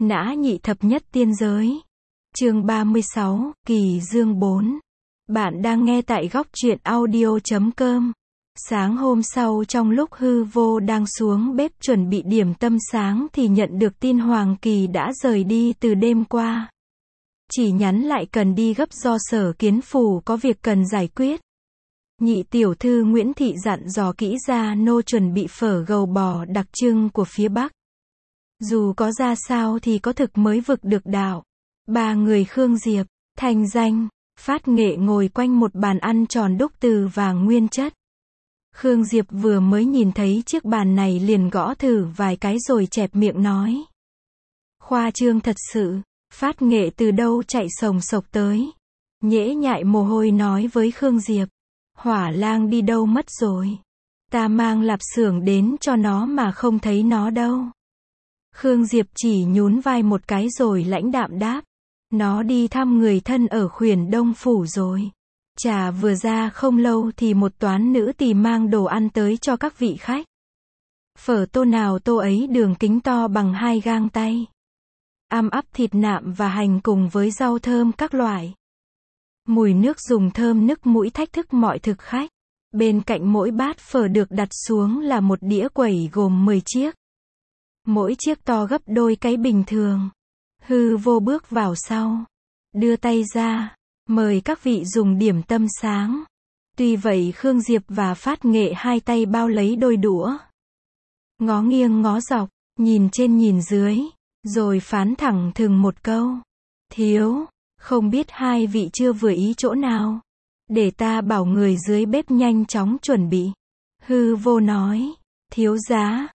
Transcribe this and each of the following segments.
Nã nhị thập nhất tiên giới. Chương 36, Kỳ Dương 4. Bạn đang nghe tại góc truyện audio.com. Sáng hôm sau trong lúc Hư Vô đang xuống bếp chuẩn bị điểm tâm sáng thì nhận được tin Hoàng Kỳ đã rời đi từ đêm qua. Chỉ nhắn lại cần đi gấp do Sở Kiến Phủ có việc cần giải quyết. Nhị tiểu thư Nguyễn Thị dặn dò kỹ ra nô chuẩn bị phở gầu bò đặc trưng của phía Bắc. Dù có ra sao thì có thực mới vực được đạo. Ba người Khương Diệp, Thanh Danh, Phát Nghệ ngồi quanh một bàn ăn tròn đúc từ vàng nguyên chất. Khương Diệp vừa mới nhìn thấy chiếc bàn này liền gõ thử vài cái rồi chẹp miệng nói. Khoa trương thật sự. Phát Nghệ từ đâu chạy sồng sộc tới. Nhễ nhại mồ hôi nói với Khương Diệp. Hỏa lang đi đâu mất rồi. Ta mang lạp xưởng đến cho nó mà không thấy nó đâu. Khương Diệp chỉ nhún vai một cái rồi lãnh đạm đáp. Nó đi thăm người thân ở Khuyển Đông Phủ rồi. Trà vừa ra không lâu thì một toán nữ tỳ mang đồ ăn tới cho các vị khách. Phở tô nào tô ấy đường kính to bằng 2 gang tay. Am ắp thịt nạm và hành cùng với rau thơm các loại. Mùi nước dùng thơm nức mũi thách thức mọi thực khách. Bên cạnh mỗi bát phở được đặt xuống là một đĩa quẩy gồm 10 chiếc. Mỗi chiếc to gấp đôi cái bình thường. Hư Vô bước vào sau. Đưa tay ra. Mời các vị dùng điểm tâm sáng. Tuy vậy Khương Diệp và Phát Nghệ hai tay bao lấy đôi đũa. Ngó nghiêng ngó dọc, nhìn trên nhìn dưới. Rồi phán thẳng thừng một câu. Thiếu, không biết hai vị chưa vừa ý chỗ nào. Để ta bảo người dưới bếp nhanh chóng chuẩn bị. Hư Vô nói. Thiếu giá,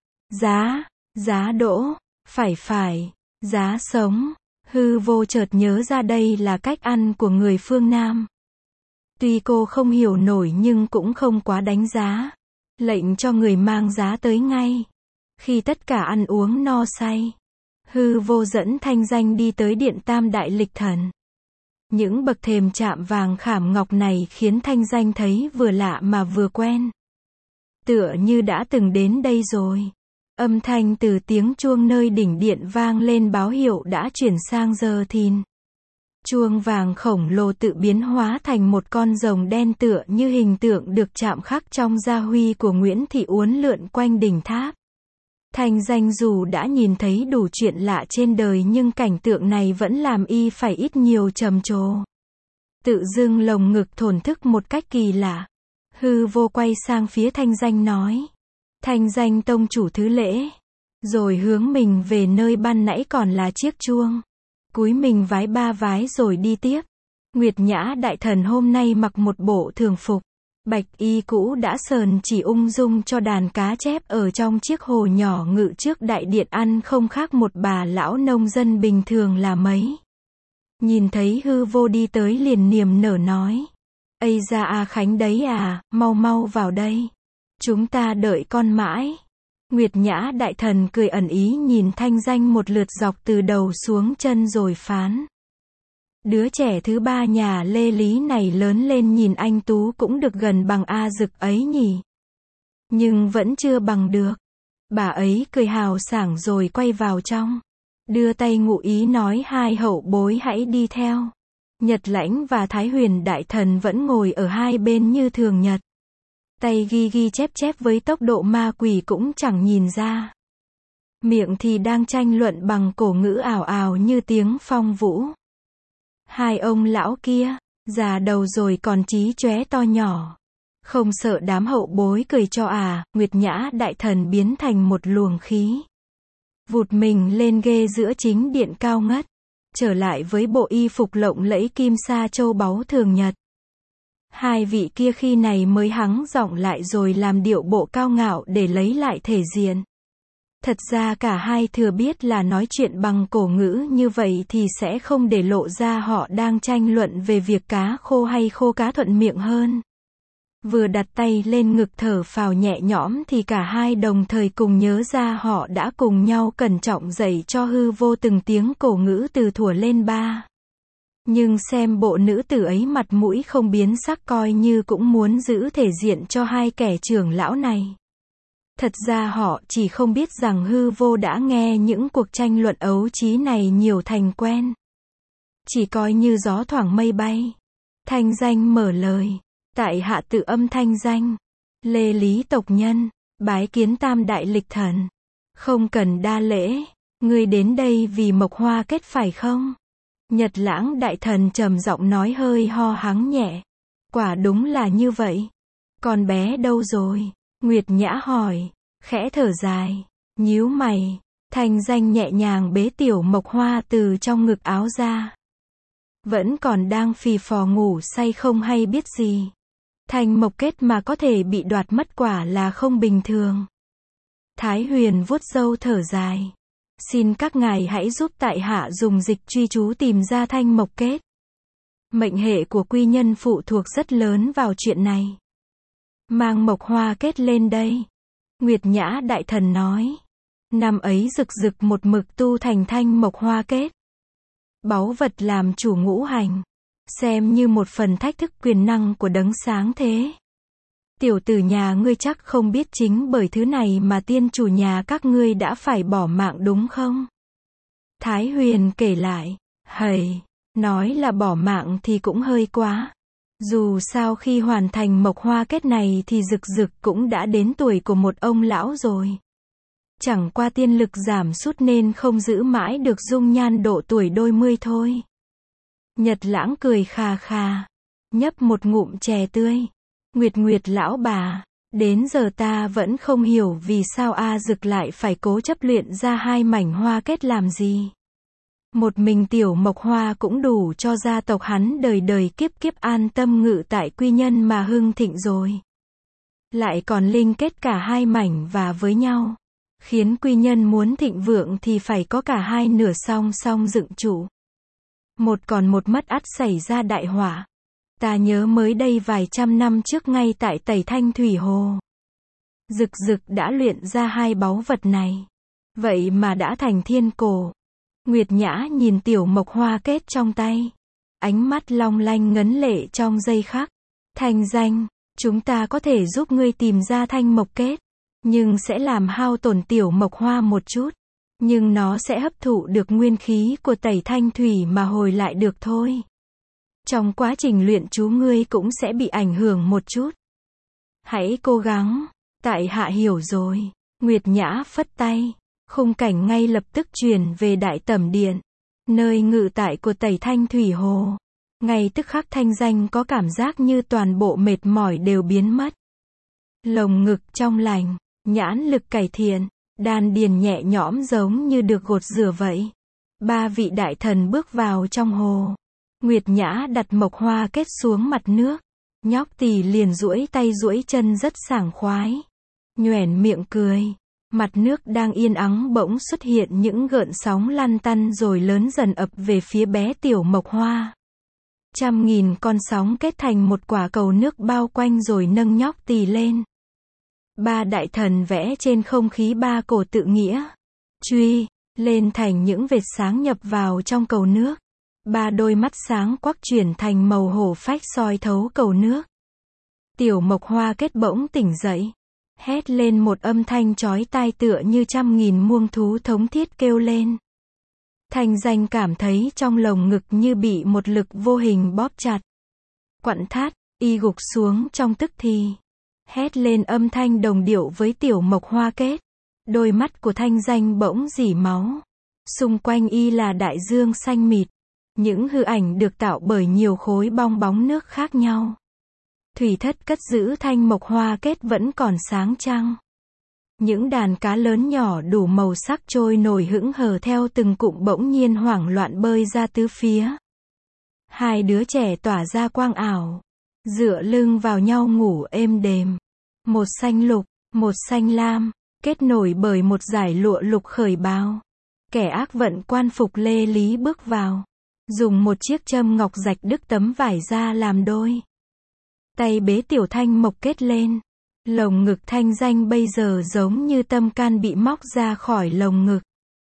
giá đỗ, phải, giá sống. Hư Vô chợt nhớ ra đây là cách ăn của người phương Nam. Tuy cô không hiểu nổi nhưng cũng không quá đánh giá. Lệnh cho người mang giá tới ngay. Khi tất cả ăn uống no say, Hư Vô dẫn Thanh Danh đi tới điện Tam Đại Lịch Thần. Những bậc thềm chạm vàng khảm ngọc này khiến Thanh Danh thấy vừa lạ mà vừa quen. Tựa như đã từng đến đây rồi. Âm thanh từ tiếng chuông nơi đỉnh điện vang lên báo hiệu đã chuyển sang giờ thìn. Chuông vàng khổng lồ tự biến hóa thành một con rồng đen tựa như hình tượng được chạm khắc trong gia huy của Nguyễn Thị uốn lượn quanh đỉnh tháp. Thanh Danh dù đã nhìn thấy đủ chuyện lạ trên đời nhưng cảnh tượng này vẫn làm y phải ít nhiều trầm trồ. Tự dưng lồng ngực thổn thức một cách kỳ lạ. Hư Vô quay sang phía Thanh Danh nói. Thanh Danh tông chủ thứ lễ. Rồi hướng mình về nơi ban nãy còn là chiếc chuông. Cúi mình vái 3 vái rồi đi tiếp. Nguyệt Nhã đại thần hôm nay mặc một bộ thường phục. Bạch y cũ đã sờn chỉ ung dung cho đàn cá chép ở trong chiếc hồ nhỏ ngự trước đại điện ăn không khác một bà lão nông dân bình thường là mấy. Nhìn thấy Hư Vô đi tới liền niềm nở nói. Ây da A Khánh đấy à, mau vào đây. Chúng ta đợi con mãi. Nguyệt Nhã đại thần cười ẩn ý nhìn Thanh Danh một lượt dọc từ đầu xuống chân rồi phán. Đứa trẻ thứ ba nhà Lê Lý này lớn lên nhìn anh tú cũng được gần bằng A Dực ấy nhỉ. Nhưng vẫn chưa bằng được. Bà ấy cười hào sảng rồi quay vào trong. Đưa tay ngụ ý nói hai hậu bối hãy đi theo. Nhật Lãnh và Thái Huyền đại thần vẫn ngồi ở hai bên như thường nhật. Tay ghi chép với tốc độ ma quỷ cũng chẳng nhìn ra. Miệng thì đang tranh luận bằng cổ ngữ ảo ảo như tiếng phong vũ. Hai ông lão kia, già đầu rồi còn chí chóe to nhỏ. Không sợ đám hậu bối cười cho à, Nguyệt Nhã đại thần biến thành một luồng khí. Vụt mình lên ghê giữa chính điện cao ngất. Trở lại với bộ y phục lộng lẫy kim sa châu báu thường nhật. Hai vị kia khi này mới hắng giọng lại rồi làm điệu bộ cao ngạo để lấy lại thể diện. Thật ra cả hai thừa biết là nói chuyện bằng cổ ngữ như vậy thì sẽ không để lộ ra họ đang tranh luận về việc cá khô hay khô cá thuận miệng hơn. Vừa đặt tay lên ngực thở phào nhẹ nhõm thì cả hai đồng thời cùng nhớ ra họ đã cùng nhau cẩn trọng dạy cho Hư Vô từng tiếng cổ ngữ từ thuở lên 3. Nhưng xem bộ nữ tử ấy mặt mũi không biến sắc coi như cũng muốn giữ thể diện cho hai kẻ trưởng lão này. Thật ra họ chỉ không biết rằng hư vô đã nghe những cuộc tranh luận ấu trí này nhiều thành quen. Chỉ coi như gió thoảng mây bay. Thanh danh mở lời. Tại hạ tự âm Thanh danh. Lê Lý tộc nhân. Bái kiến Tam đại lịch thần. Không cần đa lễ. Ngươi đến đây vì mộc hoa kết phải không? Nhật Lãng đại thần trầm giọng nói hơi ho hắng nhẹ. Quả đúng là như vậy. Con bé đâu rồi? Nguyệt Nhã hỏi. Khẽ thở dài. Nhíu mày. Thanh danh nhẹ nhàng bế tiểu mộc hoa từ trong ngực áo ra. Vẫn còn đang phì phò ngủ say không hay biết gì. Thanh mộc kết mà có thể bị đoạt mất quả là không bình thường. Thái Huyền vuốt râu thở dài. Xin các ngài hãy giúp tại hạ dùng dịch truy chú tìm ra thanh mộc kết. Mệnh hệ của quy nhân phụ thuộc rất lớn vào chuyện này. Mang mộc hoa kết lên đây. Nguyệt Nhã đại thần nói. Năm ấy rực rực một mực tu thành thanh mộc hoa kết. Báu vật làm chủ ngũ hành. Xem như một phần thách thức quyền năng của đấng sáng thế. Tiểu tử nhà ngươi chắc không biết chính bởi thứ này mà tiên chủ nhà các ngươi đã phải bỏ mạng đúng không? Thái Huyền kể lại. Hầy, nói là bỏ mạng thì cũng hơi quá. Dù sao khi hoàn thành mộc hoa kết này thì rực rực cũng đã đến tuổi của một ông lão rồi. Chẳng qua tiên lực giảm sút nên không giữ mãi được dung nhan độ tuổi đôi mươi thôi. Nhật Lãng cười khà khà. Nhấp một ngụm chè tươi. Nguyệt lão bà. Đến giờ ta vẫn không hiểu vì sao A Dực lại phải cố chấp luyện ra hai mảnh hoa kết làm gì. Một mình tiểu mộc hoa cũng đủ cho gia tộc hắn đời đời kiếp kiếp an tâm ngự tại quy nhân mà hưng thịnh rồi. Lại còn linh kết cả hai mảnh và với nhau. Khiến quy nhân muốn thịnh vượng thì phải có cả hai nửa song song dựng trụ. Một còn một mất ắt xảy ra đại họa. Ta nhớ mới đây vài trăm năm trước ngay tại Tẩy Thanh Thủy Hồ. Dực dực đã luyện ra hai báu vật này. Vậy mà đã thành thiên cổ. Nguyệt Nhã nhìn tiểu mộc hoa kết trong tay. Ánh mắt long lanh ngấn lệ trong giây khắc. Thanh danh, chúng ta có thể giúp ngươi tìm ra thanh mộc kết. Nhưng sẽ làm hao tổn tiểu mộc hoa một chút. Nhưng nó sẽ hấp thụ được nguyên khí của Tẩy Thanh Thủy mà hồi lại được thôi. Trong quá trình luyện chú ngươi cũng sẽ bị ảnh hưởng một chút. Hãy cố gắng. Tại hạ hiểu rồi. Nguyệt Nhã phất tay. Khung cảnh ngay lập tức chuyển về Đại Tẩm Điện. Nơi ngự tại của Tẩy Thanh Thủy Hồ. Ngay tức khắc thanh danh có cảm giác như toàn bộ mệt mỏi đều biến mất. Lồng ngực trong lành. Nhãn lực cải thiện. Đan điền nhẹ nhõm giống như được gột rửa vậy. Ba vị đại thần bước vào trong hồ. Nguyệt Nhã đặt mộc hoa kết xuống mặt nước. Nhóc tỳ liền duỗi tay duỗi chân rất sảng khoái. Nhoẻn miệng cười. Mặt nước đang yên ắng bỗng xuất hiện những gợn sóng lăn tăn rồi lớn dần ập về phía bé tiểu mộc hoa. Trăm nghìn con sóng kết thành một quả cầu nước bao quanh rồi nâng nhóc tỳ lên. Ba đại thần vẽ trên không khí ba cổ tự nghĩa. Truy, lên thành những vệt sáng nhập vào trong cầu nước. Ba đôi mắt sáng quắc chuyển thành màu hổ phách soi thấu cầu nước. Tiểu mộc hoa kết bỗng tỉnh dậy. Hét lên một âm thanh chói tai tựa như trăm nghìn muông thú thống thiết kêu lên. Thanh danh cảm thấy trong lồng ngực như bị một lực vô hình bóp chặt. Quặn thắt, y gục xuống trong tức thì. Hét lên âm thanh đồng điệu với tiểu mộc hoa kết. Đôi mắt của thanh danh bỗng rỉ máu. Xung quanh y là đại dương xanh mịt. Những hư ảnh được tạo bởi nhiều khối bong bóng nước khác nhau. Thủy thất cất giữ thanh mộc hoa kết vẫn còn sáng trăng. Những đàn cá lớn nhỏ đủ màu sắc trôi nổi hững hờ theo từng cụm bỗng nhiên hoảng loạn bơi ra tứ phía. Hai đứa trẻ tỏa ra quang ảo. Dựa lưng vào nhau ngủ êm đềm. Một xanh lục, một xanh lam. Kết nổi bởi một dải lụa lục khởi bào. Kẻ ác vận quan phục Lê Lý bước vào. Dùng một chiếc châm ngọc rạch đứt tấm vải ra làm đôi. Tay bế tiểu thanh mộc kết lên. Lồng ngực thanh danh bây giờ giống như tâm can bị móc ra khỏi lồng ngực.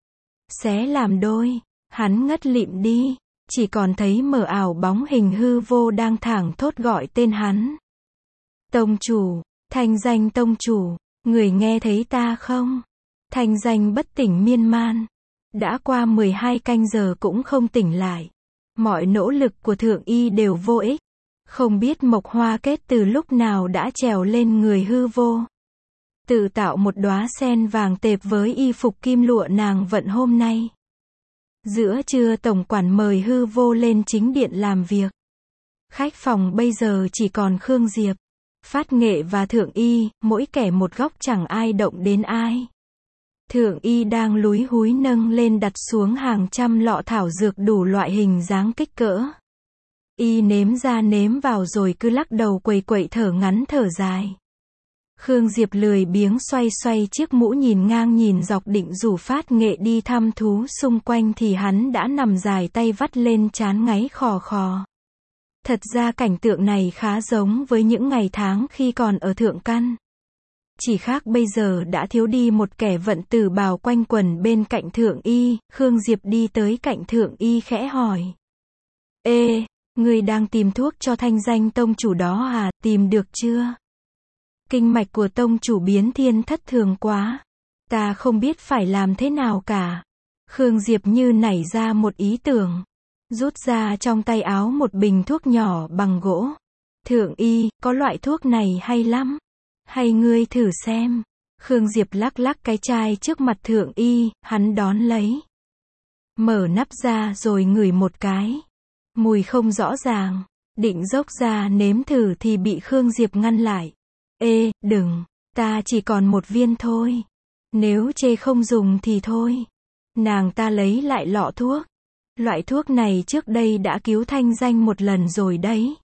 Xé làm đôi. Hắn ngất lịm đi. Chỉ còn thấy mờ ảo bóng hình hư vô đang thảng thốt gọi tên hắn. Tông chủ. Thanh danh tông chủ. Người nghe thấy ta không? Thanh danh bất tỉnh miên man. Đã qua 12 canh giờ cũng không tỉnh lại. Mọi nỗ lực của Thượng Y đều vô ích. Không biết mộc hoa kết từ lúc nào đã trèo lên người hư vô. Tự tạo một đóa sen vàng tệp với y phục kim lụa nàng vận hôm nay. Giữa trưa tổng quản mời hư vô lên chính điện làm việc. Khách phòng bây giờ chỉ còn Khương Diệp, Phát Nghệ và Thượng Y, mỗi kẻ một góc chẳng ai động đến ai. Thượng Y đang lúi húi nâng lên đặt xuống hàng trăm lọ thảo dược đủ loại hình dáng kích cỡ. Y nếm ra nếm vào rồi cứ lắc đầu quầy quậy thở ngắn thở dài. Khương Diệp lười biếng xoay xoay chiếc mũ nhìn ngang nhìn dọc định rủ Phát Nghệ đi thăm thú xung quanh thì hắn đã nằm dài tay vắt lên trán ngáy khò khò. Thật ra cảnh tượng này khá giống với những ngày tháng khi còn ở Thượng Căn. Chỉ khác bây giờ đã thiếu đi một kẻ vận tử bào quanh quẩn bên cạnh Thượng Y. Khương Diệp đi tới cạnh Thượng Y khẽ hỏi. Ê, người đang tìm thuốc cho thanh danh tông chủ đó à, tìm được chưa? Kinh mạch của tông chủ biến thiên thất thường quá. Ta không biết phải làm thế nào cả. Khương Diệp như nảy ra một ý tưởng. Rút ra trong tay áo một bình thuốc nhỏ bằng gỗ. Thượng Y, có loại thuốc này hay lắm. Hay ngươi thử xem. Khương Diệp lắc lắc cái chai trước mặt Thượng Y, hắn đón lấy. Mở nắp ra rồi ngửi một cái. Mùi không rõ ràng. Định dốc ra nếm thử thì bị Khương Diệp ngăn lại. Ê, đừng, ta chỉ còn một viên thôi. Nếu chê không dùng thì thôi. Nàng ta lấy lại lọ thuốc. Loại thuốc này trước đây đã cứu thanh danh một lần rồi đấy.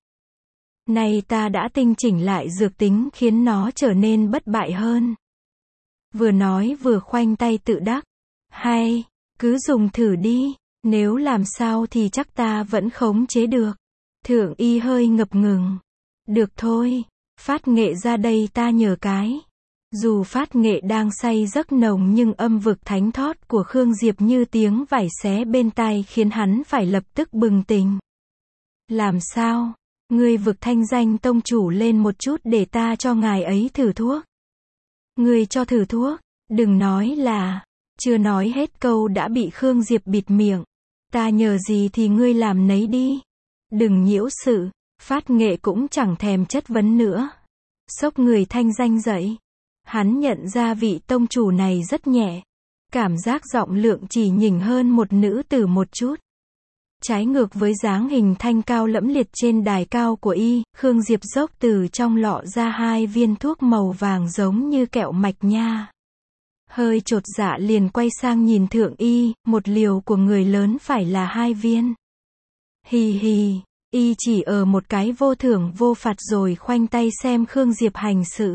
Nay ta đã tinh chỉnh lại dược tính khiến nó trở nên bất bại hơn. Vừa nói vừa khoanh tay tự đắc. Hay, cứ dùng thử đi. Nếu làm sao thì chắc ta vẫn khống chế được. Thượng Y hơi ngập ngừng. Được thôi. Phát Nghệ ra đây ta nhờ cái. Dù Phát Nghệ đang say giấc nồng nhưng âm vực thánh thót của Khương Diệp như tiếng vải xé bên tai khiến hắn phải lập tức bừng tỉnh. Làm sao? Ngươi vực thanh danh tông chủ lên một chút để ta cho ngài ấy thử thuốc. Ngươi cho thử thuốc, đừng nói là. Chưa nói hết câu đã bị Khương Diệp bịt miệng. Ta nhờ gì thì ngươi làm nấy đi. Đừng nhiễu sự. Phát Nghệ cũng chẳng thèm chất vấn nữa. Xốc người thanh danh dậy. Hắn nhận ra vị tông chủ này rất nhẹ. Cảm giác giọng lượng chỉ nhỉnh hơn một nữ tử một chút. Trái ngược với dáng hình thanh cao lẫm liệt trên đài cao của y, Khương Diệp dốc từ trong lọ ra 2 viên thuốc màu vàng giống như kẹo mạch nha. Hơi chột dạ liền quay sang nhìn Thượng Y, một liều của người lớn phải là 2 viên. Hì hì. Y chỉ ở một cái vô thưởng vô phạt rồi khoanh tay xem Khương Diệp hành sự.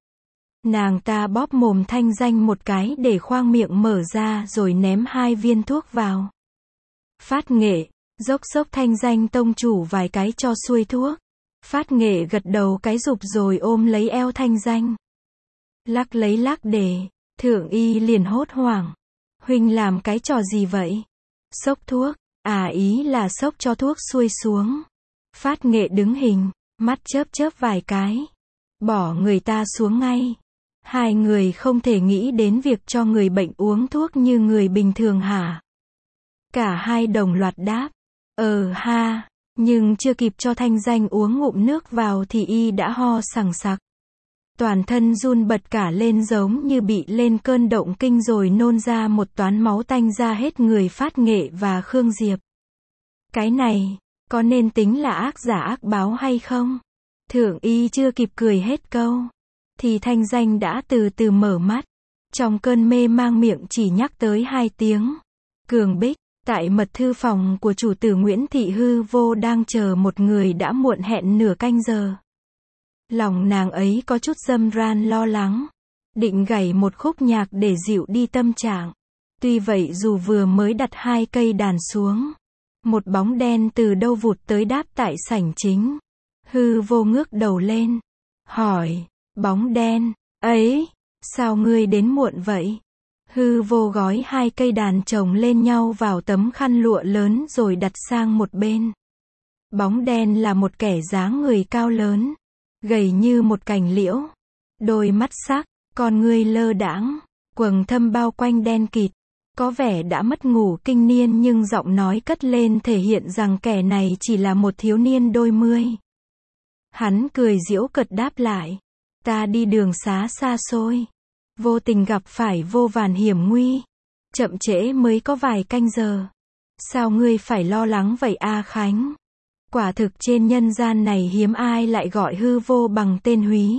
Nàng ta bóp mồm thanh danh một cái để khoang miệng mở ra rồi ném 2 viên thuốc vào. Phát Nghệ, dốc xốc thanh danh tông chủ vài cái cho xuôi thuốc. Phát Nghệ gật đầu cái rụp rồi ôm lấy eo thanh danh. Lắc lấy lắc để, Thượng Y liền hốt hoảng. Huynh làm cái trò gì vậy? Xốc thuốc. À, ý là xốc cho thuốc xuôi xuống. Phát Nghệ đứng hình, mắt chớp chớp vài cái. Bỏ người ta xuống ngay. Hai người không thể nghĩ đến việc cho người bệnh uống thuốc như người bình thường hả? Cả hai đồng loạt đáp. Ha, nhưng chưa kịp cho thanh danh uống ngụm nước vào thì y đã ho sằng sặc. Toàn thân run bật cả lên giống như bị lên cơn động kinh rồi nôn ra một toán máu tanh ra hết người Phát Nghệ và Khương Diệp. Cái này, có nên tính là ác giả ác báo hay không? Thượng Y chưa kịp cười hết câu, thì thanh danh đã từ từ mở mắt. Trong cơn mê mang miệng chỉ nhắc tới 2 tiếng. Cường Bích, tại mật thư phòng của chủ tử Nguyễn Thị hư vô đang chờ một người đã muộn hẹn nửa canh giờ. Lòng nàng ấy có chút râm ran lo lắng. Định gảy một khúc nhạc để dịu đi tâm trạng. Tuy vậy dù vừa mới đặt 2 cây đàn xuống, một bóng đen từ đâu vụt tới đáp tại sảnh chính. Hư vô ngước đầu lên, hỏi, bóng đen, ấy, sao ngươi đến muộn vậy? Hư vô gói 2 cây đàn chồng lên nhau vào tấm khăn lụa lớn rồi đặt sang một bên. Bóng đen là một kẻ dáng người cao lớn, gầy như một cành liễu, đôi mắt sắc, Con ngươi lơ đãng, quầng thâm bao quanh đen kịt. Có vẻ đã mất ngủ kinh niên nhưng giọng nói cất lên thể hiện rằng kẻ này chỉ là một thiếu niên đôi mươi. Hắn cười giễu cợt đáp lại. Ta đi đường xá xa xôi. Vô tình gặp phải vô vàn hiểm nguy. Chậm trễ mới có vài canh giờ. Sao ngươi phải lo lắng vậy A Khánh? Quả thực trên nhân gian này hiếm ai lại gọi hư vô bằng tên Húy.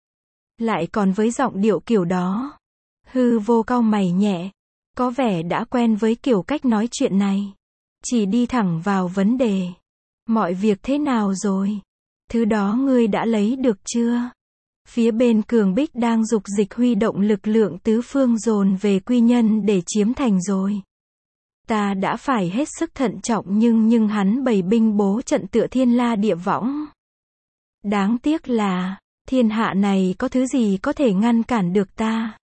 Lại còn với giọng điệu kiểu đó. Hư vô cau mày nhẹ. Có vẻ đã quen với kiểu cách nói chuyện này. Chỉ đi thẳng vào vấn đề. Mọi việc thế nào rồi? Thứ đó ngươi đã lấy được chưa? Phía bên Cường Bích đang dục dịch huy động lực lượng tứ phương dồn về Quy Nhân để chiếm thành rồi. Ta đã phải hết sức thận trọng nhưng hắn bày binh bố trận tựa thiên la địa võng. Đáng tiếc là, thiên hạ này có thứ gì có thể ngăn cản được ta?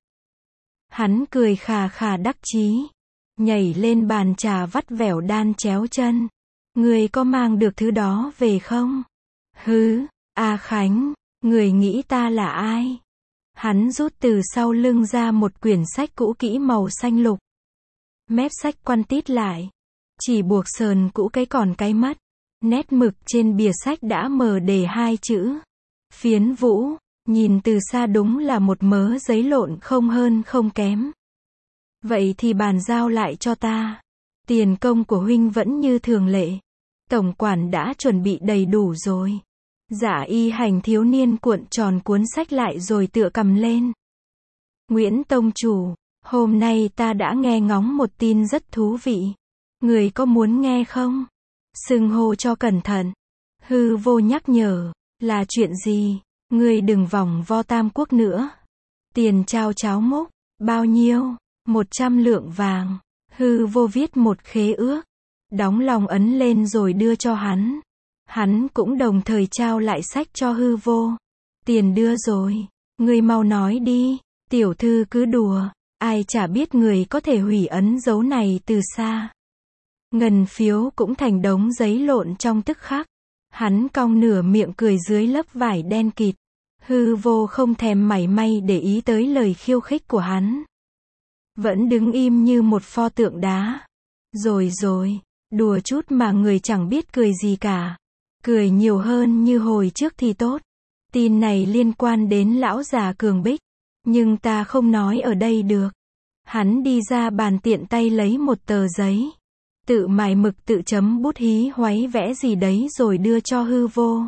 Hắn cười khà khà đắc chí, nhảy lên bàn trà vắt vẻo đan chéo chân. Người có mang được thứ đó về không? Hứ, A Khánh, người nghĩ ta là ai? Hắn rút từ sau lưng ra một quyển sách cũ kỹ màu xanh lục. Mép sách quăn tít lại. Chỉ buộc sờn cũ cái còn cái mất. Nét mực trên bìa sách đã mờ đề hai chữ. Phiến Vũ, nhìn từ xa đúng là một mớ giấy lộn không hơn không kém. Vậy thì bàn giao lại cho ta. Tiền công của huynh vẫn như thường lệ. Tổng quản đã chuẩn bị đầy đủ rồi. Dạ Y Hành thiếu niên cuộn tròn cuốn sách lại rồi tựa cầm lên. Nguyễn tông chủ, hôm nay ta đã nghe ngóng một tin rất thú vị. Người có muốn nghe không? Xưng hô cho cẩn thận. Hư vô nhắc nhở. Là chuyện gì? Người đừng vòng vo Tam Quốc nữa. Tiền trao cháo múc. Bao nhiêu? 100 lượng vàng. Hư vô viết một khế ước. Đóng lòng ấn lên rồi đưa cho hắn. Hắn cũng đồng thời trao lại sách cho hư vô. Tiền đưa rồi. Người mau nói đi. Tiểu thư cứ đùa. Ai chả biết người có thể hủy ấn dấu này từ xa. Ngân phiếu cũng thành đống giấy lộn trong tức khắc. Hắn cong nửa miệng cười dưới lớp vải đen kịt. Hư vô không thèm mảy may để ý tới lời khiêu khích của hắn. Vẫn đứng im như một pho tượng đá. Rồi, đùa chút mà người chẳng biết cười gì cả. Cười nhiều hơn như hồi trước thì tốt. Tin này liên quan đến lão già Cường Bích. Nhưng ta không nói ở đây được. Hắn đi ra bàn tiện tay lấy một tờ giấy. Tự mài mực tự chấm bút hí hoáy vẽ gì đấy rồi đưa cho hư vô.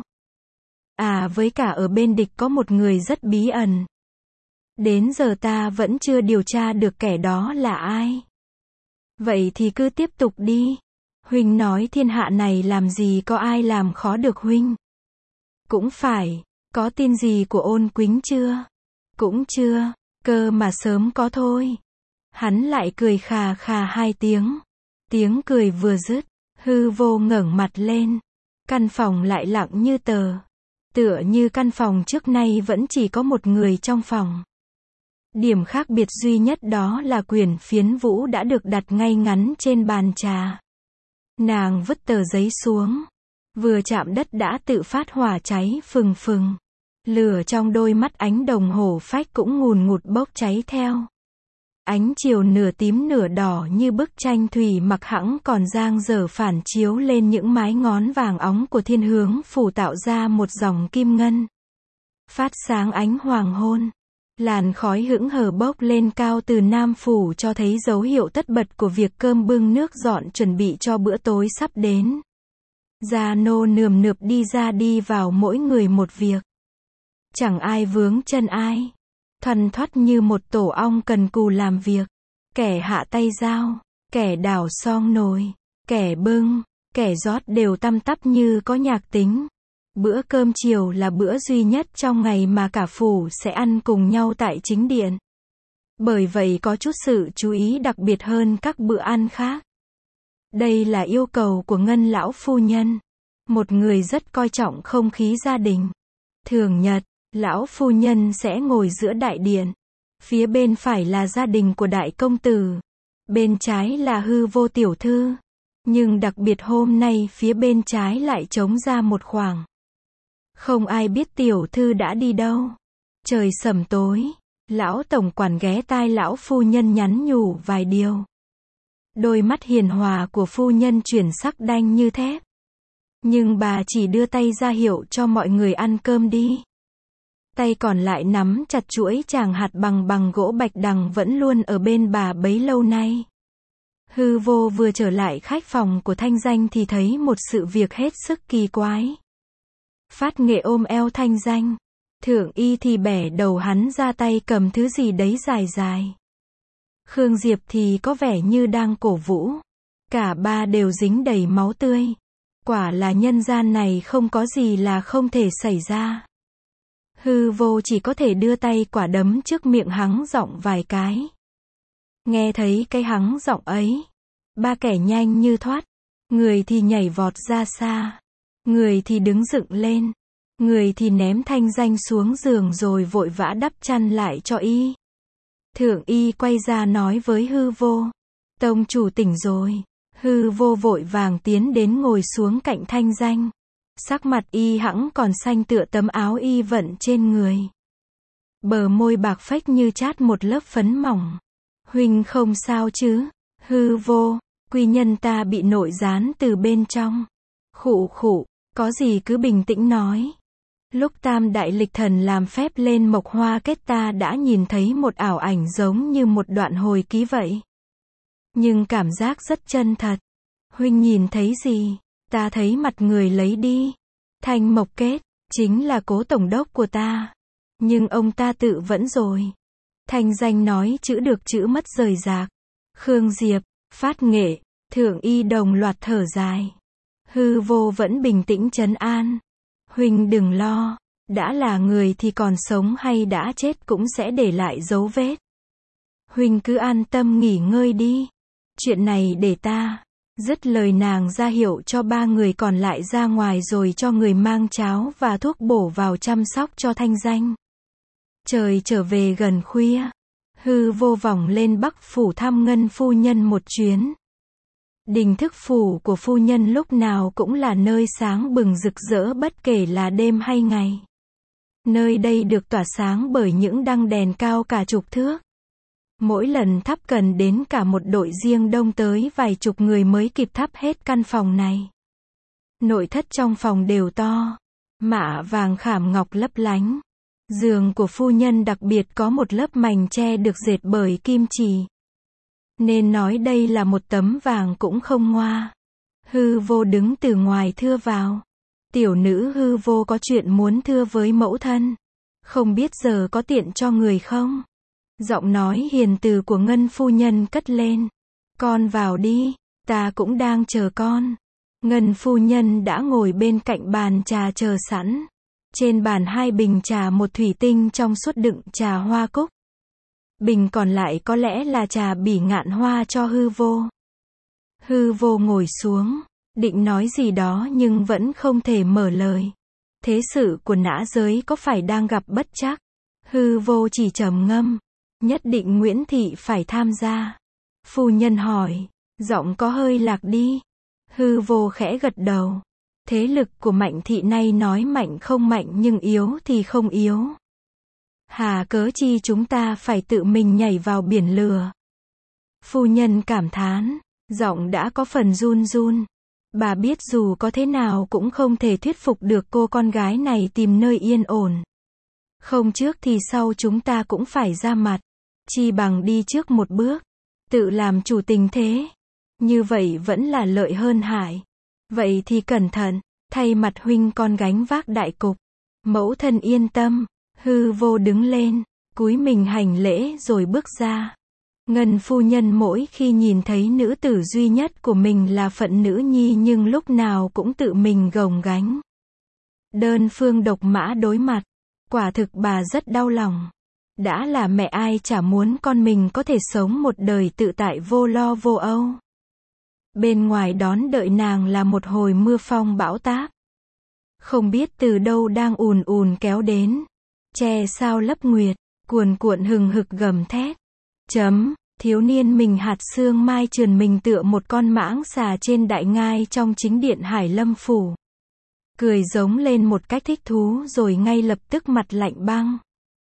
À với cả ở bên địch có một người rất bí ẩn. Đến giờ ta vẫn chưa điều tra được kẻ đó là ai. Vậy thì cứ tiếp tục đi. Huynh nói thiên hạ này làm gì có ai làm khó được huynh. Cũng phải, có tin gì của Ôn Quýnh chưa? Cũng chưa, cơ mà sớm có thôi. Hắn lại cười khà khà hai tiếng. Tiếng cười vừa dứt, hư vô ngẩng mặt lên. Căn phòng lại lặng như tờ. Tựa như căn phòng trước nay vẫn chỉ có một người trong phòng. Điểm khác biệt duy nhất đó là quyển Phiến Vũ đã được đặt ngay ngắn trên bàn trà. Nàng vứt tờ giấy xuống. Vừa chạm đất đã tự phát hỏa cháy phừng phừng. Lửa trong đôi mắt ánh đồng hổ phách cũng ngùn ngụt bốc cháy theo. Ánh chiều nửa tím nửa đỏ như bức tranh thủy mặc hãng còn dang dở phản chiếu lên những mái ngón vàng óng của thiên hướng phủ tạo ra một dòng kim ngân. Phát sáng ánh hoàng hôn. Làn khói hững hờ bốc lên cao từ Nam Phủ cho thấy dấu hiệu tất bật của việc cơm bưng nước dọn chuẩn bị cho bữa tối sắp đến. Gia nô nườm nượp đi ra đi vào mỗi người một việc. Chẳng ai vướng chân ai. Thoăn thoắt như một tổ ong cần cù làm việc. Kẻ hạ tay dao, kẻ đảo xoong nồi, kẻ bưng, kẻ rót đều tăm tắp như có nhạc tính. Bữa cơm chiều là bữa duy nhất trong ngày mà cả phủ sẽ ăn cùng nhau tại chính điện. Bởi vậy có chút sự chú ý đặc biệt hơn các bữa ăn khác. Đây là yêu cầu của Ngân lão phu nhân, một người rất coi trọng không khí gia đình. Thường nhật, lão phu nhân sẽ ngồi giữa đại điện. Phía bên phải là gia đình của đại công tử. Bên trái là hư vô tiểu thư. Nhưng đặc biệt hôm nay phía bên trái lại trống ra một khoảng. Không ai biết tiểu thư đã đi đâu. Trời sẩm tối. Lão tổng quản ghé tai lão phu nhân nhắn nhủ vài điều. Đôi mắt hiền hòa của phu nhân chuyển sắc đanh như thép. Nhưng bà chỉ đưa tay ra hiệu cho mọi người ăn cơm đi. Tay còn lại nắm chặt chuỗi tràng hạt bằng gỗ bạch đằng vẫn luôn ở bên bà bấy lâu nay. Hư Vô vừa trở lại khách phòng của Thanh Danh thì thấy một sự việc hết sức kỳ quái. Phát Nghệ ôm eo Thanh Danh. Thượng Y thì bẻ đầu hắn ra, tay cầm thứ gì đấy dài dài. Khương Diệp thì có vẻ như đang cổ vũ. Cả ba đều dính đầy máu tươi. Quả là nhân gian này không có gì là không thể xảy ra. Hư Vô chỉ có thể đưa tay quả đấm trước miệng hắng giọng vài cái. Nghe thấy cái hắng giọng ấy, ba kẻ nhanh như thoát. Người thì nhảy vọt ra xa. Người thì đứng dựng lên. Người thì ném Thanh Danh xuống giường rồi vội vã đắp chăn lại cho y. Thượng Y quay ra nói với Hư Vô. Tông chủ tỉnh rồi. Hư Vô vội vàng tiến đến ngồi xuống cạnh Thanh Danh. Sắc mặt y hẵng còn xanh tựa tấm áo y vận trên người. Bờ môi bạc phách như chát một lớp phấn mỏng. Huynh không sao chứ? Hư Vô, quy nhân ta bị nội gián từ bên trong. Khụ khụ, có gì cứ bình tĩnh nói. Lúc Tam Đại Lịch Thần làm phép lên Mộc Hoa Kết ta đã nhìn thấy một ảo ảnh giống như một đoạn hồi ký vậy. Nhưng cảm giác rất chân thật. Huynh nhìn thấy gì? Ta thấy mặt người lấy đi. Thanh Mộc Kết, chính là Cố tổng đốc của ta. Nhưng ông ta tự vẫn rồi. Thanh Danh nói chữ được chữ mất rời rạc. Khương Diệp, Phát Nghệ, Thượng Y đồng loạt thở dài. Hư Vô vẫn bình tĩnh trấn an. Huynh đừng lo, đã là người thì còn sống hay đã chết cũng sẽ để lại dấu vết. Huynh cứ an tâm nghỉ ngơi đi. Chuyện này để ta. Dứt lời nàng ra hiệu cho ba người còn lại ra ngoài rồi cho người mang cháo và thuốc bổ vào chăm sóc cho Thanh Danh. Trời trở về gần khuya. Hư Vô vòng lên Bắc phủ thăm Ngân phu nhân một chuyến. Đình thức phủ của phu nhân lúc nào cũng là nơi sáng bừng rực rỡ bất kể là đêm hay ngày. Nơi đây được tỏa sáng bởi những đăng đèn cao cả chục thước. Mỗi lần thắp cần đến cả một đội riêng đông tới vài chục người mới kịp thắp hết căn phòng này. Nội thất trong phòng đều to, mạ vàng khảm ngọc lấp lánh. Giường của phu nhân đặc biệt có một lớp mành tre được dệt bởi kim chỉ. Nên nói đây là một tấm vàng cũng không ngoa. Hư Vô đứng từ ngoài thưa vào. Tiểu nữ Hư Vô có chuyện muốn thưa với mẫu thân. Không biết giờ có tiện cho người không? Giọng nói hiền từ của Ngân phu nhân cất lên. Con vào đi, ta cũng đang chờ con. Ngân phu nhân đã ngồi bên cạnh bàn trà chờ sẵn. Trên bàn 2 bình trà, một thủy tinh trong suốt đựng trà hoa cúc. Bình còn lại có lẽ là trà bỉ ngạn hoa cho Hư Vô. Hư Vô ngồi xuống, định nói gì đó nhưng vẫn không thể mở lời. Thế sự của nã giới có phải đang gặp bất trắc? Hư Vô chỉ trầm ngâm. Nhất định Nguyễn Thị phải tham gia. Phu nhân hỏi, giọng có hơi lạc đi. Hư Vô khẽ gật đầu. Thế lực của Mạnh Thị nay nói mạnh không mạnh nhưng yếu thì không yếu. Hà cớ chi chúng ta phải tự mình nhảy vào biển lửa. Phu nhân cảm thán, giọng đã có phần run run. Bà biết dù có thế nào cũng không thể thuyết phục được cô con gái này tìm nơi yên ổn. Không trước thì sau chúng ta cũng phải ra mặt. Chi bằng đi trước một bước. Tự làm chủ tình thế. Như vậy vẫn là lợi hơn hại. Vậy thì cẩn thận. Thay mặt huynh con gánh vác đại cục. Mẫu thân yên tâm. Hư Vô đứng lên. Cúi mình hành lễ rồi bước ra. Ngân phu nhân mỗi khi nhìn thấy nữ tử duy nhất của mình là phận nữ nhi nhưng lúc nào cũng tự mình gồng gánh. Đơn phương độc mã đối mặt. Quả thực bà rất đau lòng. Đã là mẹ ai chả muốn con mình có thể sống một đời tự tại vô lo vô âu. Bên ngoài đón đợi nàng là một hồi mưa phong bão táp. Không biết từ đâu đang ùn ùn kéo đến. Che sao lấp nguyệt, cuồn cuộn hừng hực gầm thét. Thiếu niên mình hạt sương mai trườn mình tựa một con mãng xà trên đại ngai trong chính điện Hải Lâm phủ. Cười giống lên một cách thích thú rồi ngay lập tức mặt lạnh băng.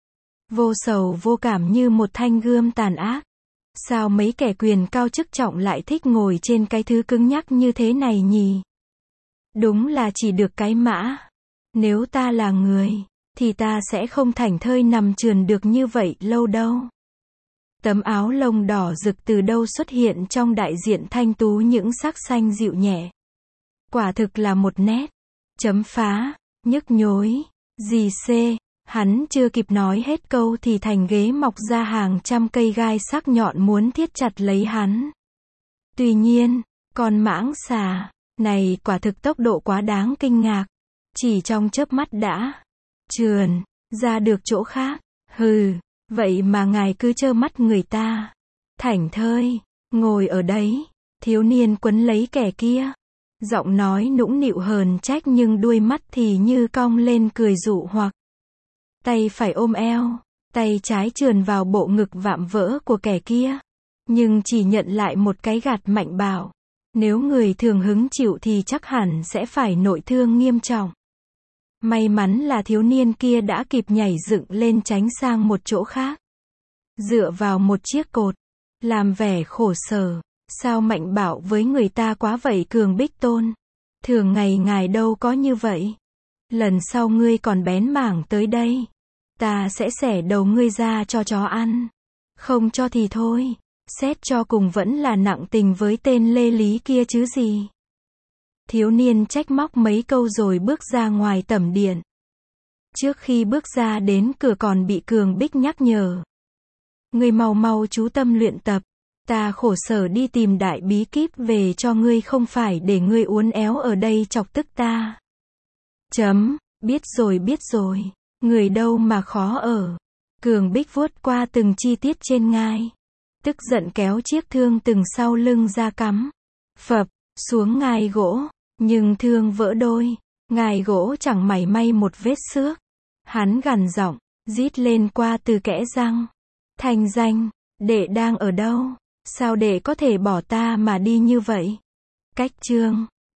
vô sầu vô cảm như một thanh gươm tàn ác. Sao mấy kẻ quyền cao chức trọng lại thích ngồi trên cái thứ cứng nhắc như thế này nhỉ? Đúng là chỉ được cái mã. Nếu ta là người, thì ta sẽ không thảnh thơi nằm chườn được như vậy lâu đâu. Tấm áo lông đỏ rực từ đâu xuất hiện trong đại diện thanh tú những sắc xanh dịu nhẹ. Quả thực là một nét. Chấm phá, nhức nhối, gì xê. Hắn chưa kịp nói hết câu thì thành ghế mọc ra hàng trăm cây gai sắc nhọn muốn thiết chặt lấy hắn. Tuy nhiên, con mãng xà này quả thực tốc độ quá đáng kinh ngạc. Chỉ trong chớp mắt đã trườn ra được chỗ khác. Hừ, vậy mà ngài cứ trơ mắt người ta thảnh thơi ngồi ở đấy. Thiếu niên quấn lấy kẻ kia. Giọng nói nũng nịu hờn trách nhưng đuôi mắt thì như cong lên cười dụ hoặc. Tay phải ôm eo, tay trái trườn vào bộ ngực vạm vỡ của kẻ kia. Nhưng chỉ nhận lại một cái gạt mạnh bạo. Nếu người thường hứng chịu thì chắc hẳn sẽ phải nội thương nghiêm trọng. May mắn là thiếu niên kia đã kịp nhảy dựng lên tránh sang một chỗ khác. Dựa vào một chiếc cột, làm vẻ khổ sở. Sao mạnh bạo với người ta quá vậy Cường Bích Tôn? Thường ngày ngài đâu có như vậy. Lần sau ngươi còn bén mảng tới đây, ta sẽ xẻ đầu ngươi ra cho chó ăn. Không cho thì thôi. Xét cho cùng vẫn là nặng tình với tên Lê Lý kia chứ gì. Thiếu niên trách móc mấy câu rồi bước ra ngoài tẩm điện. Trước khi bước ra đến cửa còn bị Cường Bích nhắc nhở. Ngươi mau mau chú tâm luyện tập. Ta khổ sở đi tìm đại bí kíp về cho ngươi không phải để ngươi uốn éo ở đây chọc tức ta. Biết rồi. Người đâu mà khó ở. Cường Bích vuốt qua từng chi tiết trên ngai. Tức giận kéo chiếc thương từng sau lưng ra cắm. Phập, xuống ngai gỗ. Nhưng thương vỡ đôi. Ngai gỗ chẳng mảy may một vết xước. Hắn gằn giọng, rít lên qua từ kẽ răng. Thành danh, đệ đang ở đâu? Sao đệ có thể bỏ ta mà đi như vậy? Cách chương